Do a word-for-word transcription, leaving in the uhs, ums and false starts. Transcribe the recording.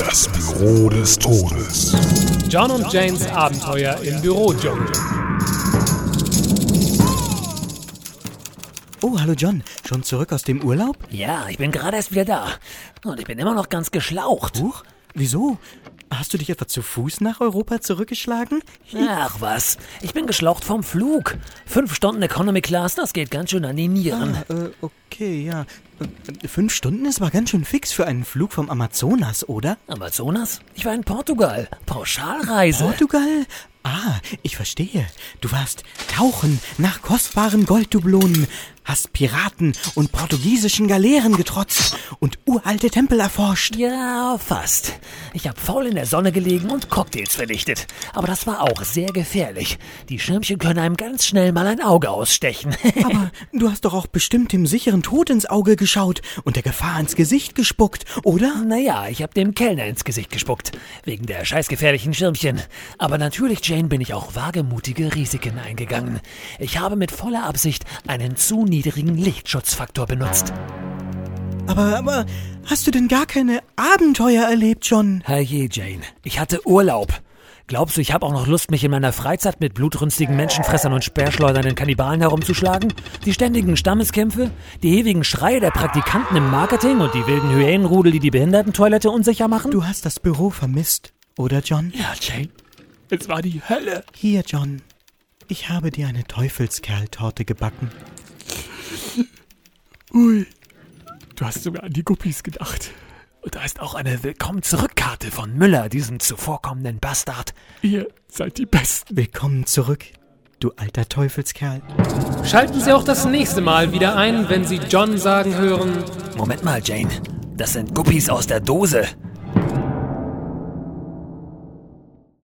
Das Büro des Todes. John und Janes Abenteuer im Bürodschungel. Oh, hallo John. Schon zurück aus dem Urlaub? Ja, ich bin gerade erst wieder da. Und ich bin immer noch ganz geschlaucht. Huch, wieso? Hast du dich etwa zu Fuß nach Europa zurückgeschlagen? Ach was, ich bin geschlaucht vom Flug. Fünf Stunden Economy Class, das geht ganz schön an die Nieren. Ah, äh, okay, ja. Äh, Fünf Stunden ist aber ganz schön fix für einen Flug vom Amazonas, oder? Amazonas? Ich war in Portugal. Pauschalreise. Portugal? Ah, ich verstehe. Du warst tauchen nach kostbaren Golddublonen, hast Piraten und portugiesischen Galeeren getrotzt und uralte Tempel erforscht. Ja, fast. Ich habe faul in der Sonne gelegen und Cocktails vernichtet. Aber das war auch sehr gefährlich. Die Schirmchen können einem ganz schnell mal ein Auge ausstechen. Aber du hast doch auch bestimmt dem sicheren Tod ins Auge geschaut und der Gefahr ins Gesicht gespuckt, oder? Naja, ich habe dem Kellner ins Gesicht gespuckt. Wegen der scheißgefährlichen Schirmchen. Aber natürlich, Jane, bin ich auch wagemutige Risiken eingegangen. Ich habe mit voller Absicht einen zu niedrigen Lichtschutzfaktor benutzt. Aber, aber, hast du denn gar keine Abenteuer erlebt, John? Herrje, Jane, ich hatte Urlaub. Glaubst du, ich habe auch noch Lust, mich in meiner Freizeit mit blutrünstigen Menschenfressern und speerschleudernden Kannibalen herumzuschlagen? Die ständigen Stammeskämpfe, die ewigen Schreie der Praktikanten im Marketing und die wilden Hyänenrudel, die die Behindertentoilette unsicher machen? Du hast das Büro vermisst, oder, John? Ja, Jane, es war die Hölle. Hier, John, ich habe dir eine Teufelskerltorte gebacken. Ui, du hast sogar an die Guppies gedacht. Und da ist auch eine Willkommen-zurück-Karte von Müller, diesem zuvorkommenden Bastard. Ihr seid die Besten. Willkommen zurück, du alter Teufelskerl. Schalten Sie auch das nächste Mal wieder ein, wenn Sie John sagen hören: Moment mal, Jane, das sind Guppies aus der Dose.